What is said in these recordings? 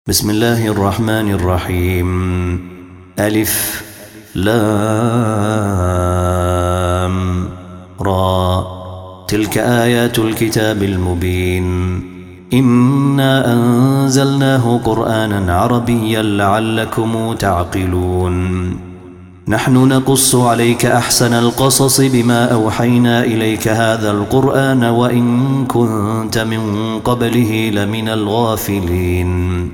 بسم الله الرحمن الرحيم. ألف لام را. تلك آيات الكتاب المبين. إنا أنزلناه قرآنا عربيا لعلكم تعقلون. نحن نقص عليك أحسن القصص بما أوحينا إليك هذا القرآن وإن كنت من قبله لمن الغافلين.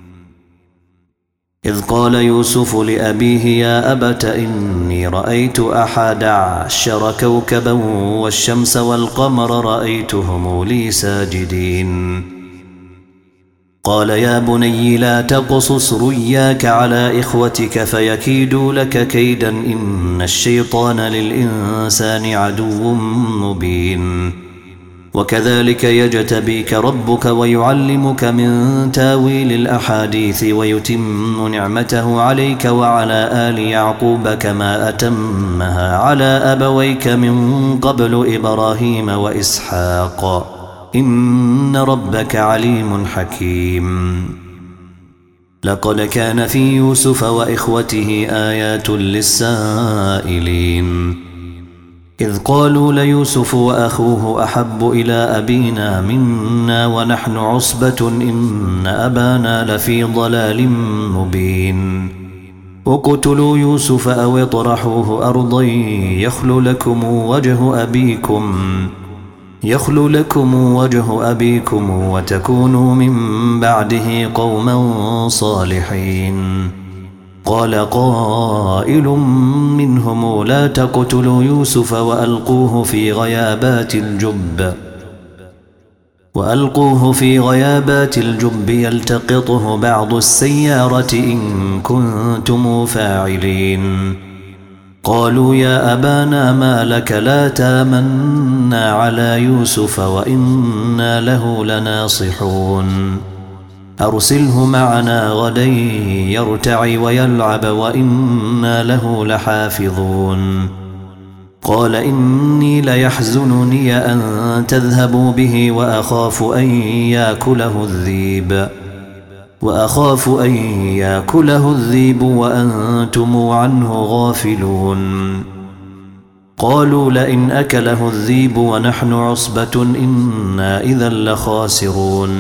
إذ قال يوسف لأبيه يا أبت إني رأيت 11 كوكبا والشمس والقمر رأيتهم لي ساجدين. قال يا بني لا تقصص رؤياك على إخوتك فيكيدوا لك كيدا إن الشيطان للإنسان عدو مبين. وكذلك يجتبيك ربك ويعلمك من تاويل الأحاديث ويتم نعمته عليك وعلى آل يعقوب كما أتمها على أبويك من قبل إبراهيم وإسحاق إن ربك عليم حكيم. لقد كان في يوسف وإخوته آيات للسائلين إذ قالوا ليوسف وأخوه أحب إلى أبينا منا ونحن عصبة إن أبانا لفي ضلال مبين. اقتلوا يوسف أو اطرحوه أرضا يخل لكم وجه أبيكم وتكونوا من بعده قوما صالحين. قال قائل منهم لا تقتلوا يوسف وألقوه في غيابات الجب يلتقطه بعض السيارة إن كنتم فاعلين. قالوا يا أبانا ما لك لا تامنا على يوسف وإنا له لناصحون. أرسله معنا غدا يرتع ويلعب وإنا له لحافظون. قال إني ليحزنني أن تذهبوا به وأخاف أن يأكله الذيب وأنتم عنه غافلون. قالوا لئن أكله الذيب ونحن عصبة إنا إذا لخاسرون.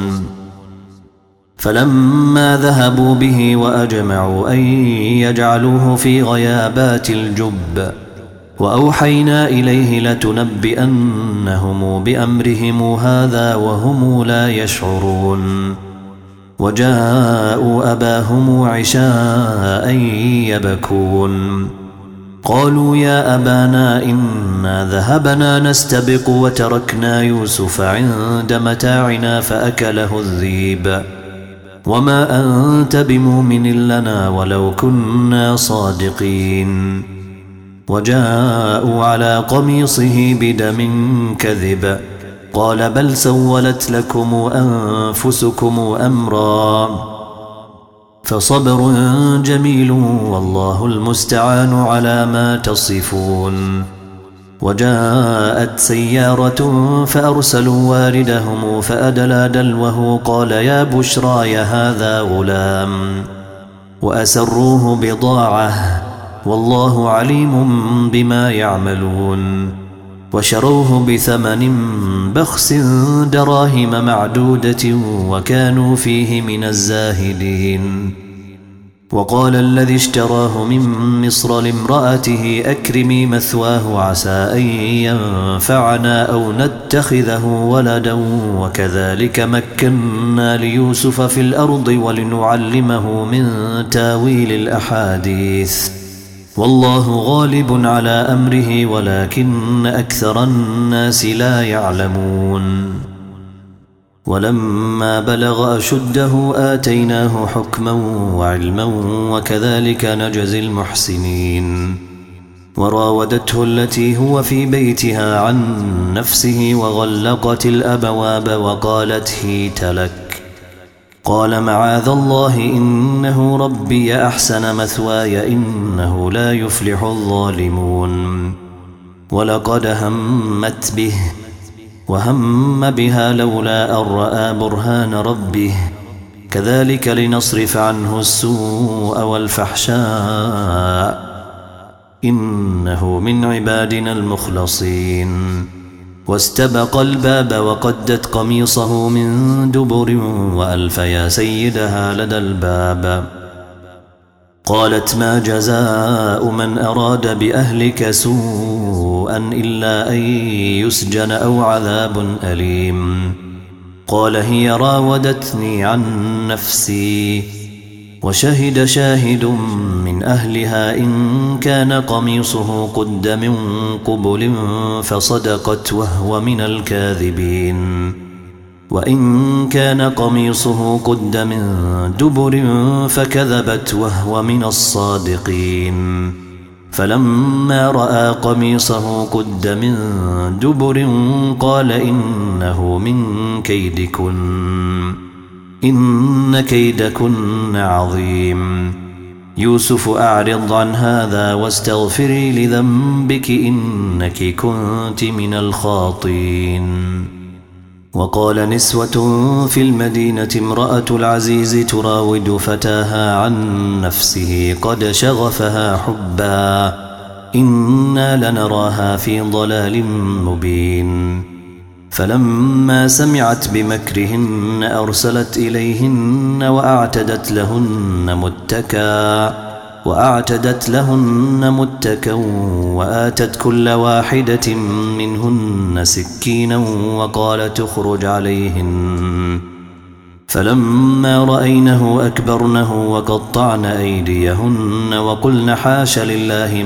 فلما ذهبوا به وأجمعوا أن يجعلوه في غيابات الجب وأوحينا إليه لتنبئنهم بأمرهم هذا وهم لا يشعرون. وجاءوا أباهم عشاء يبكون. قالوا يا أبانا إنا ذهبنا نستبق وتركنا يوسف عند متاعنا فأكله الذيب وما أنت بمؤمن لنا ولو كنا صادقين. وجاءوا على قميصه بدم كذب قال بل سولت لكم أنفسكم أمرا فصبر جميل والله المستعان على ما تصفون. وجاءت سيارة فأرسلوا واردهم فأدلى دلوه قال يا بشرى هذا غلام وأسروه بضاعة والله عليم بما يعملون. وشروه بثمن بخس دراهم معدودة وكانوا فيه من الزاهدين. وقال الذي اشتراه من مصر لامرأته أكرمي مثواه عسى أن ينفعنا أو نتخذه ولدا وكذلك مكنا ليوسف في الأرض ولنعلمه من تاويل الأحاديث والله غالب على أمره ولكن أكثر الناس لا يعلمون. ولما بلغ أشده آتيناه حكما وعلما وكذلك نجزي المحسنين. وراودته التي هو في بيتها عن نفسه وغلقت الأبواب وقالت هيت لك. قال معاذ الله إنه ربي أحسن مثواي إنه لا يفلح الظالمون. ولقد همت به وهم بها لولا أن رأى برهان ربه كذلك لنصرف عنه السوء والفحشاء إنه من عبادنا المخلصين. واستبق الباب وقدت قميصه من دبر وألف يا سيدها لدى الباب. قالت ما جزاء من أراد بأهلك سوءا إلا أن يسجن أو عذاب أليم. قال هي راودتني عن نفسي. وشهد شاهد من أهلها إن كان قميصه قد من قبل فصدقت وهو من الكاذبين وإن كان قميصه قد من دبر فكذبت وهو من الصادقين. فلما رأى قميصه قد من دبر قال إنه من كيدكن إن كيدكن عظيم. يوسف أعرض عن هذا واستغفري لذنبك إنك كنت من الخاطئين. وقال نسوة في المدينة امرأة العزيز تراود فتاها عن نفسه قد شغفها حبا إنا لنراها في ضلال مبين. فلما سمعت بمكرهن أرسلت إليهن وأعتدت لهن متكا وآتت كل واحدة منهن سكينا وقالت اخرج عليهن. فلما رأينه أكبرنه وقطعن أيديهن وقلن حاش لله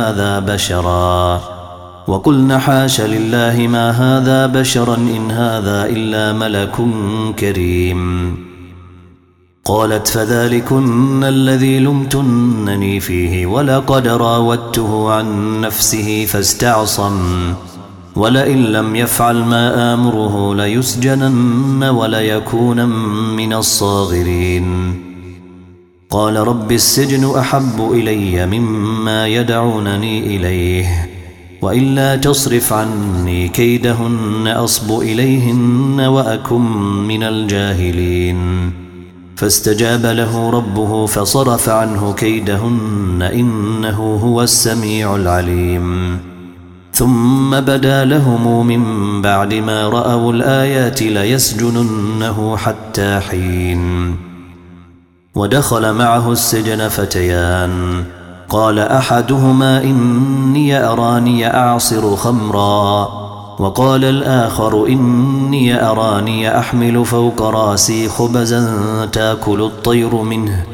ما هذا بشرا إن هذا إلا ملك كريم. قالت فذلكن الذي لمتنني فيه ولقد راودته عن نفسه فاستعصم ولئن لم يفعل ما آمره ليسجنن وليكون من الصاغرين. قال رب السجن أحب إلي مما يدعونني إليه وإلا تصرف عني كيدهن أصب إليهن وأكن من الجاهلين. فاستجاب له ربه فصرف عنه كيدهن إنه هو السميع العليم. ثم بدا لهم من بعد ما رأوا الآيات ليسجننه حتى حين. ودخل معه السجن فتيان قال أحدهما إني أراني أعصر خمرا وقال الآخر إني أراني أحمل فوق راسي خبزا تأكل الطير منه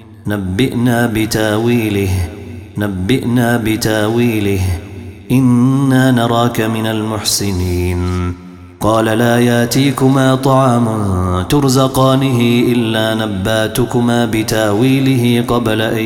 نبئنا بتاويله إنا نراك من المحسنين. قال لا ياتيكما طعام ترزقانه إلا نباتكما بتاويله قبل أن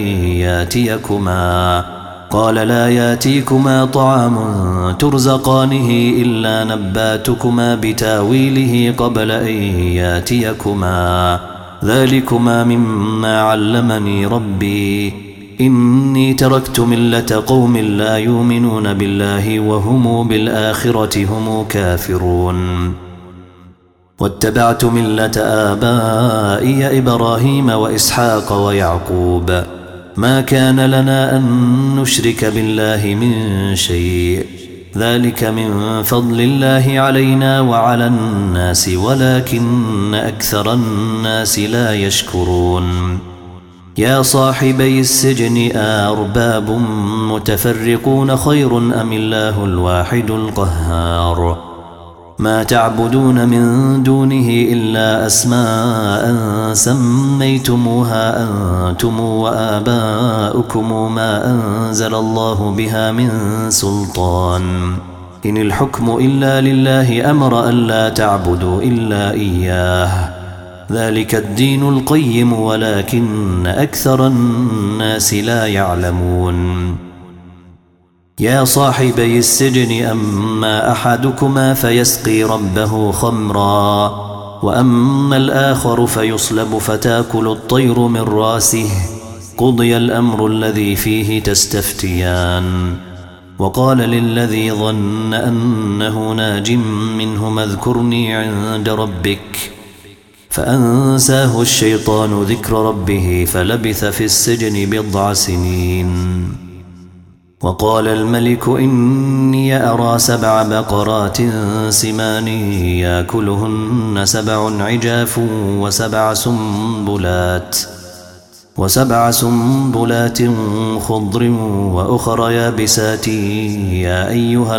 ياتيكما ذلكما مما علمني ربي إني تركت ملة قوم لا يؤمنون بالله وهم بالآخرة هم كافرون. واتبعت ملة آبائي إبراهيم وإسحاق ويعقوب ما كان لنا أن نشرك بالله من شيء ذلك من فضل الله علينا وعلى الناس ولكن أكثر الناس لا يشكرون. يا صاحبي السجن أأرباب متفرقون خير أم الله الواحد القهار. ما تعبدون من دونه إلا أسماء سميتموها أنتم وآباؤكم ما أنزل الله بها من سلطان إن الحكم إلا لله أمر ألا تعبدوا إلا إياه ذلك الدين القيم ولكن أكثر الناس لا يعلمون. يا صاحبي السجن أما أحدكما فيسقي ربه خمرا وأما الآخر فيصلب فتاكل الطير من راسه قضي الأمر الذي فيه تستفتيان. وقال للذي ظن أنه ناج منهما اذكرني عند ربك فأنساه الشيطان ذكر ربه فلبث في السجن 10 سنين. وقال الملك إني أرى 7 بقرات سمان يأكلهن 7 عجاف وسبع سنبلات خضر وأخر يابسات يا أيها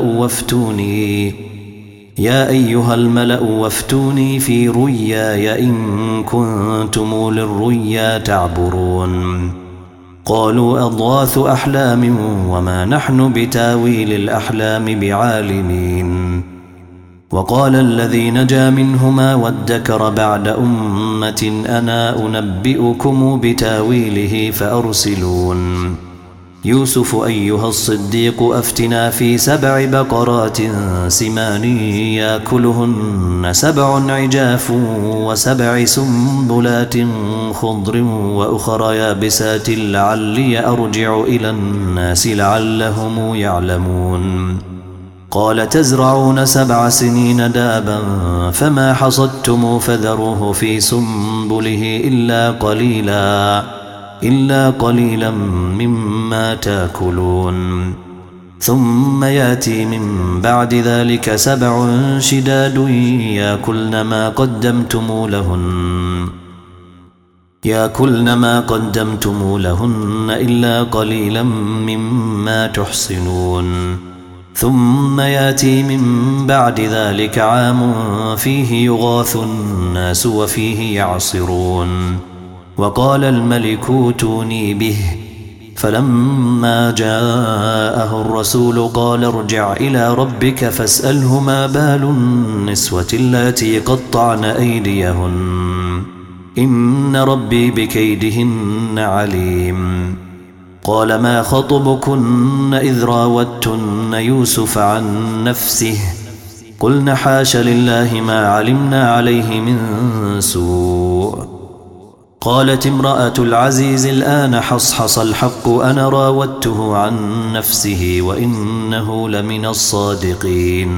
الملأ وافتوني في رؤياي إن كنتم للرؤيا تعبرون. قالوا أضغاث أحلام وما نحن بتاويل الأحلام بعالمين. وقال الذي نجا منهما وادكر بعد أمة أنا أنبئكم بتاويله فأرسلون. يوسف أيها الصديق أفتنا في 7 بقرات سمان يأكلهن 7 عجاف و7 سنبلات خضر وأخر يابسات لعلي أرجع إلى الناس لعلهم يعلمون. قال تزرعون 7 سنين دابا فما حصدتم فذروه في سنبله إلا قليلا مما تأكلون. ثم يأتي من بعد ذلك 7 شداد يأكلن ما قدمتم لهن إلا قليلا مما تحصنون. ثم يأتي من بعد ذلك عام فيه يغاث الناس وفيه يعصرون. وقال الملك ائتوني به. فلما جاءه الرسول قال ارجع إلى ربك فاسأله ما بال النسوة اللاتي قطعن أيديهن إن ربي بكيدهن عليم. قال ما خطبكن إذ راوتن يوسف عن نفسه قلن حاش لله ما علمنا عليه من سوء. قالت امرأة العزيز الآن حصحص الحق أنا راودته عن نفسه وإنه لمن الصادقين.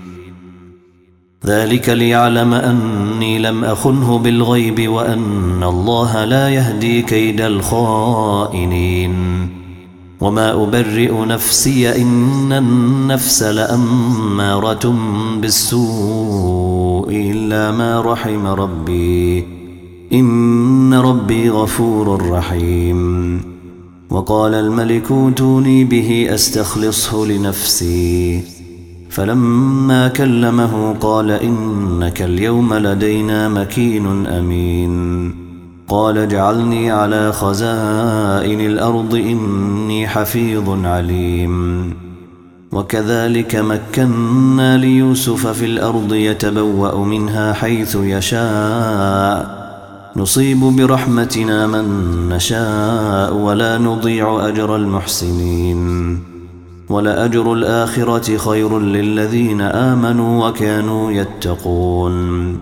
ذلك ليعلم أني لم أخنه بالغيب وأن الله لا يهدي كيد الخائنين. وما أبرئ نفسي إن النفس لأمارة بالسوء إلا ما رحم ربي إن ربي غفور رحيم. وقال الملك ائتوني به أستخلصه لنفسي. فلما كلمه قال إنك اليوم لدينا مكين أمين. قال اجعلني على خزائن الأرض إني حفيظ عليم. وكذلك مكنا ليوسف في الأرض يتبوأ منها حيث يشاء نصيب برحمتنا من نشاء ولا نضيع أجر المحسنين. ولأجر الآخرة خير للذين آمنوا وكانوا يتقون.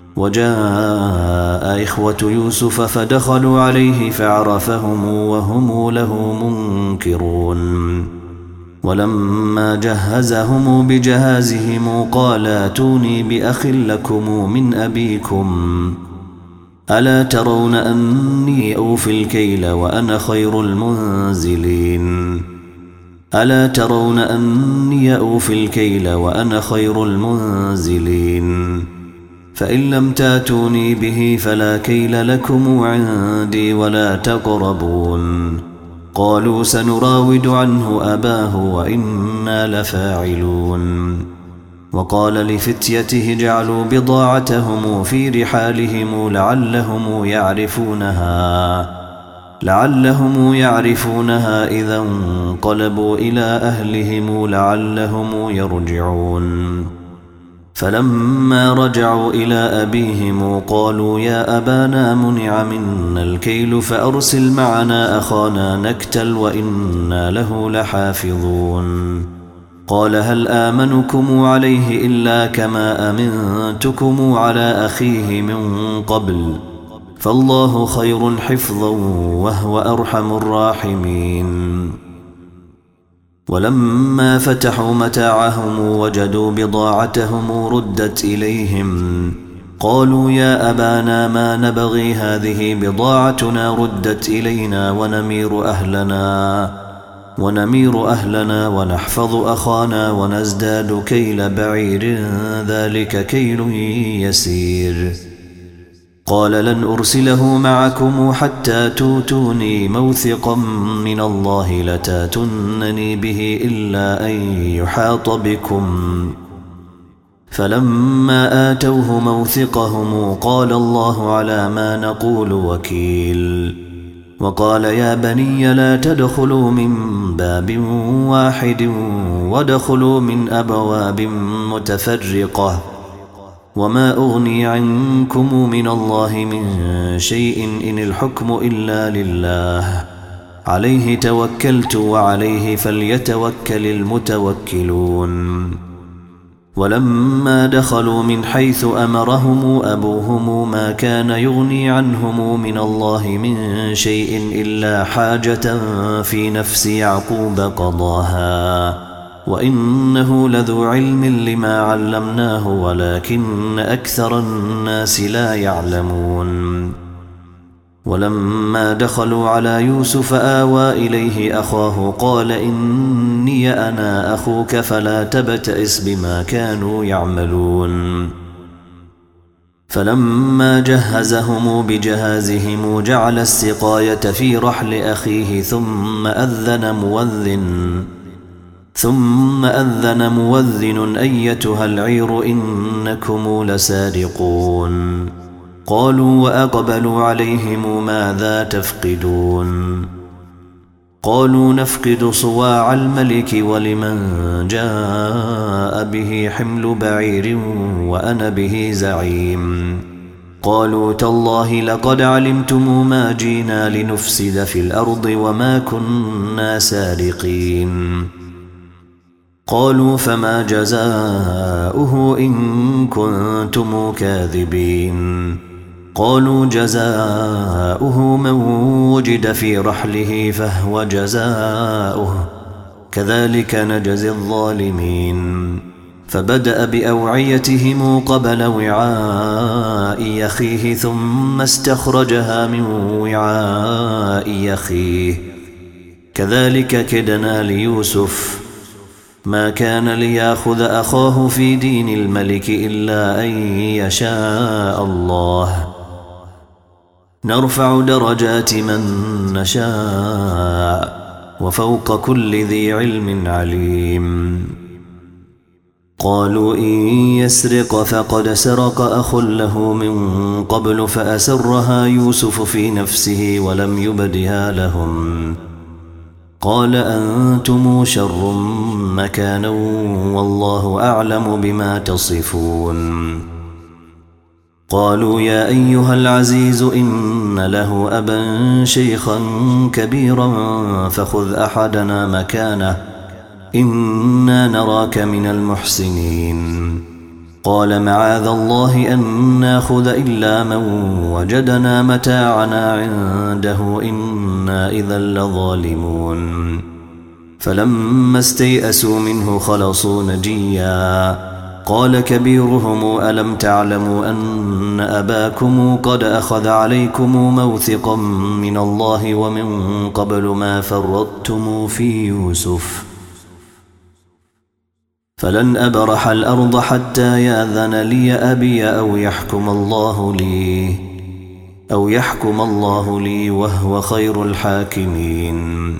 وجاء إخوة يوسف فدخلوا عليه فعرفهم وهم له منكرون. ولما جهزهم بجهازهم قال ائتوني بأخ لكم من أبيكم ألا ترون أني أوفي الكيل وأنا خير المنزلين فإن لم تاتوني به فلا كيل لكم عندي ولا تقربون. قالوا سنراود عنه أباه وإنا لفاعلون. وقال لفتيته اجعلوا بضاعتهم في رحالهم لعلهم يعرفونها إذا انقلبوا إلى أهلهم لعلهم يرجعون. فلما رجعوا إلى أبيهم قالوا يا أبانا منع منا الكيل فأرسل معنا أخانا نكتل وإنا له لحافظون. قال هل آمنكم عليه إلا كما أمنتكم على أخيه من قبل فالله خير حفظا وهو أرحم الراحمين. ولما فتحوا متاعهم وجدوا بضاعتهم ردت إليهم قالوا يا أبانا ما نبغي، هذه بضاعتنا ردت إلينا ونمير أهلنا ونحفظ أخانا ونزداد كيل بعير، ذلك كيل يسير. قال لن أرسله معكم حتى توتوني موثقا من الله لتاتونني به إلا أن يحاط بكم. فلما آتوه موثقهم قال الله على ما نقول وكيل. وقال يا بني لا تدخلوا من باب واحد وادخلوا من أبواب متفرقة، وما أغني عنكم من الله من شيء إن الحكم إلا لله، عليه توكلت وعليه فليتوكل المتوكلون. ولما دخلوا من حيث أمرهم أبوهم ما كان يغني عنهم من الله من شيء إلا حاجة في نفس يعقوب قضاها، وإنه لذو علم لما علمناه ولكن أكثر الناس لا يعلمون. ولما دخلوا على يوسف آوى إليه أخاه قال إني أنا أخوك فلا تبتئس بما كانوا يعملون. فلما جهزهم بجهازهم جعل السقاية في رحل أخيه ثم أذن مؤذن أيتها العير إنكم لسارقون. قالوا وأقبلوا عليهم ماذا تفقدون؟ قالوا نفقد صواع الملك ولمن جاء به حمل بعير وأنا به زعيم. قالوا تالله لقد علمتم ما جينا لنفسد في الأرض وما كنا سارقين. قالوا فما جزاؤه إن كنتم كاذبين؟ قالوا جزاؤه من وجد في رحله فهو جزاؤه، كذلك نجزي الظالمين. فبدأ بأوعيتهم قبل وعاء أخيه ثم استخرجها من وعاء أخيه، كذلك كدنا ليوسف. ما كان ليأخذ أخاه في دين الملك إلا أن يشاء الله، نرفع درجات من نشاء وفوق كل ذي علم عليم. قالوا إن يسرق فقد سرق أخ له من قبل فأسرها يوسف في نفسه ولم يبدها لهم. قال أنتم شر مكانا والله أعلم بما تصفون. قالوا يا أيها العزيز إن له أبا شيخا كبيرا فخذ أحدنا مكانه إنا نراك من المحسنين. قال معاذ الله أن ناخذ إلا من وجدنا متاعنا عنده إنا إذا لظالمون. فلما استيئسوا منه خلصوا نجيا. قال كبيرهم ألم تعلموا أن أباكم قد أخذ عليكم موثقا من الله ومن قبل ما فرطتم في يوسف، فلن أبرح الأرض حتى يأذن لي أبي أو يحكم الله لي وهو خير الحاكمين.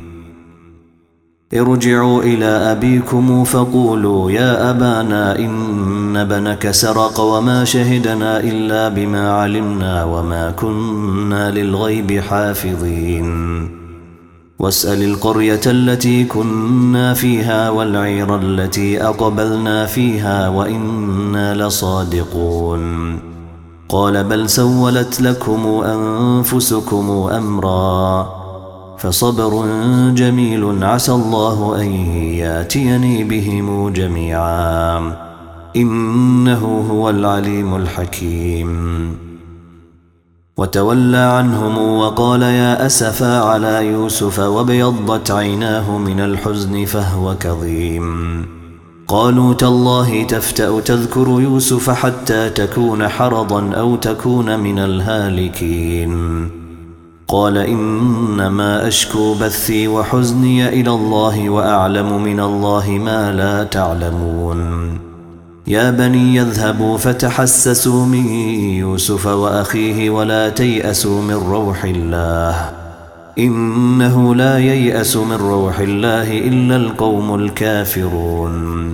ارجعوا إلى أبيكم فقولوا يا أبانا إن ابنك سرق وما شهدنا إلا بما علمنا وما كنا للغيب حافظين. واسأل القرية التي كنا فيها والعير التي أقبلنا فيها وإنا لصادقون. قال بل سولت لكم أنفسكم أمرا فصبر جميل عسى الله أن ياتيني بهم جميعا إنه هو العليم الحكيم. وتولى عنهم وقال يا أسفا على يوسف وابيضت عيناه من الحزن فهو كظيم. قالوا تالله تفتأ تذكر يوسف حتى تكون حرضا أو تكون من الهالكين قال إنما أشكو بثي وحزني إلى الله وأعلم من الله ما لا تعلمون يا بني يذهبوا فتحسسوا من يوسف وأخيه ولا تيأسوا من روح الله إنه لا ييأس من روح الله إلا القوم الكافرون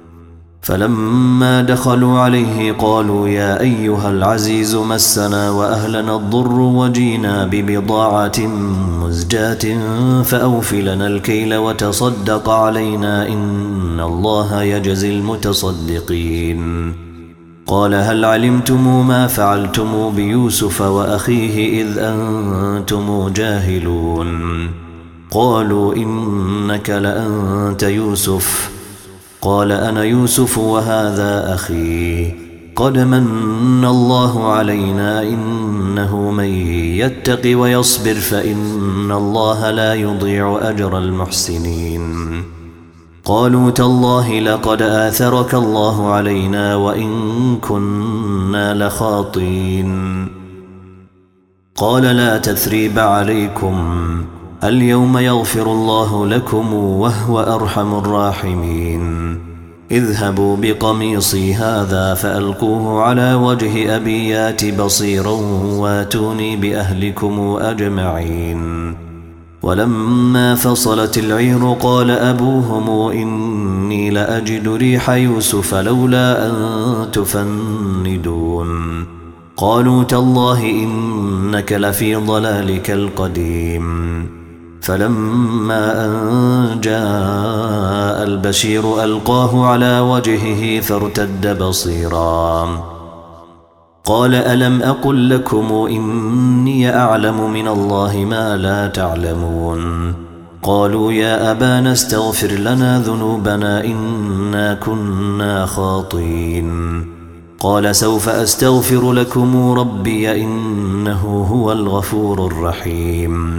فلما دخلوا عليه قالوا يا أيها العزيز مسنا وأهلنا الضر وجينا ببضاعة مزجاة فأوف لنا الكيل وتصدق علينا إن الله يجزي المتصدقين قال هل علمتم ما فعلتم بيوسف وأخيه إذ أنتم جاهلون قالوا إنك لأنت يوسف قال أنا يوسف وهذا أخي قد من الله علينا إنه من يتق ويصبر فإن الله لا يضيع أجر المحسنين قالوا تالله لقد آثرك الله علينا وإن كنا لخاطين قال لا تثريب عليكم اليوم يغفر الله لكم وهو أرحم الراحمين اذهبوا بقميصي هذا فألقوه على وجه أبي يات بصيرا واتوني بأهلكم أجمعين ولما فصلت العير قال أبوهم إني لأجد ريح يوسف لولا أن تفندون قالوا تالله إنك لفي ضلالك القديم فلما أن جاء البشير ألقاه على وجهه فارتد بصيرا قال ألم أقل لكم إني أعلم من الله ما لا تعلمون قالوا يا أبانا استغفر لنا ذنوبنا إنا كنا خاطئين قال سوف أستغفر لكم ربي إنه هو الغفور الرحيم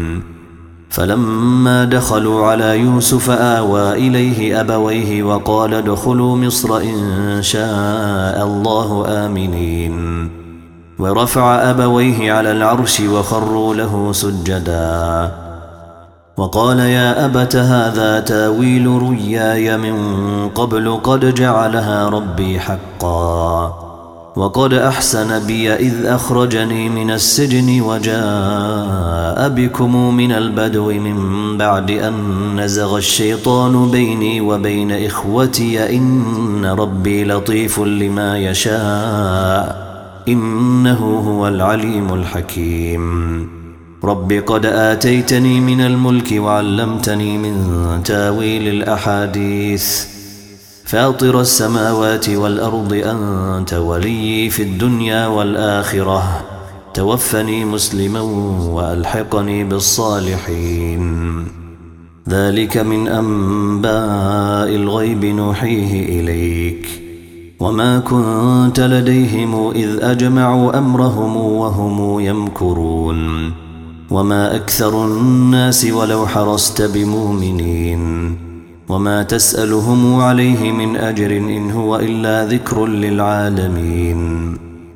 فلما دخلوا على يوسف آوى إليه أبويه وقال ادخلوا مصر إن شاء الله آمنين ورفع أبويه على العرش وخروا له سجدا وقال يا أبت هذا تاويل رؤياي من قبل قد جعلها ربي حقا وقد أحسن بي إذ أخرجني من السجن وجاء بكم من البدو من بعد أن نزغ الشيطان بيني وبين إخوتي إن ربي لطيف لما يشاء إنه هو العليم الحكيم رب قد آتيتني من الملك وعلمتني من تاويل الأحاديث فاطر السماوات والأرض أنت ولي في الدنيا والآخرة توفني مسلما وألحقني بالصالحين ذلك من أنباء الغيب نوحيه إليك وما كنت لديهم إذ أجمعوا أمرهم وهم يمكرون وما أكثر الناس ولو حرصت بمؤمنين وما تسألهم عليه من أجر إن هو إلا ذكر للعالمين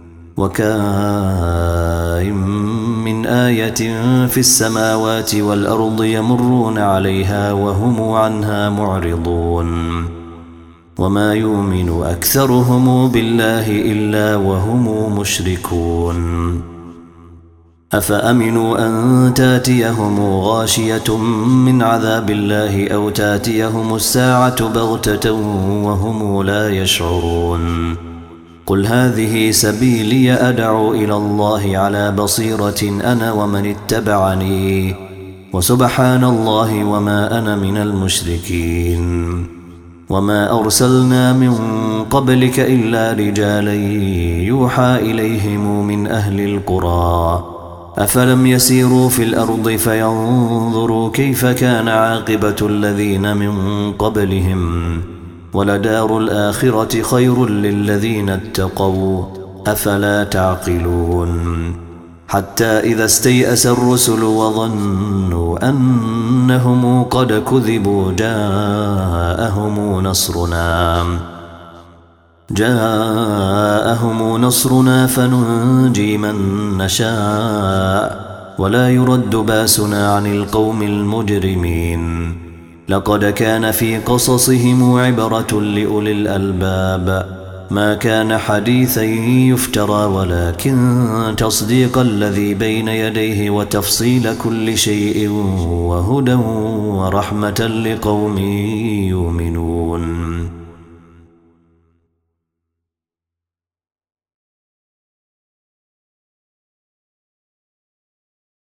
وكأين من آية في السماوات والأرض يمرون عليها وهم عنها معرضون وما يؤمن أكثرهم بالله إلا وهم مشركون أفأمنوا أن تاتيهم غاشية من عذاب الله أو تاتيهم الساعة بغتة وهم لا يشعرون قل هذه سبيلي أدعو إلى الله على بصيرة أنا ومن اتبعني وسبحان الله وما أنا من المشركين وما أرسلنا من قبلك إلا رجالا يوحى إليهم من أهل القرى أفلم يسيروا في الأرض فينظروا كيف كان عاقبة الذين من قبلهم ولدار الآخرة خير للذين اتقوا أفلا تعقلون حتى إذا استيأس الرسل وظنوا أنهم قد كذبوا جاءهم نصرنا فننجي من نشاء ولا يرد باسنا عن القوم المجرمين. لقد كان في قصصهم عبرة لأولي الألباب ما كان حديثا يفترى ولكن تصديق الذي بين يديه وتفصيل كل شيء وهدى ورحمة لقوم يؤمنون.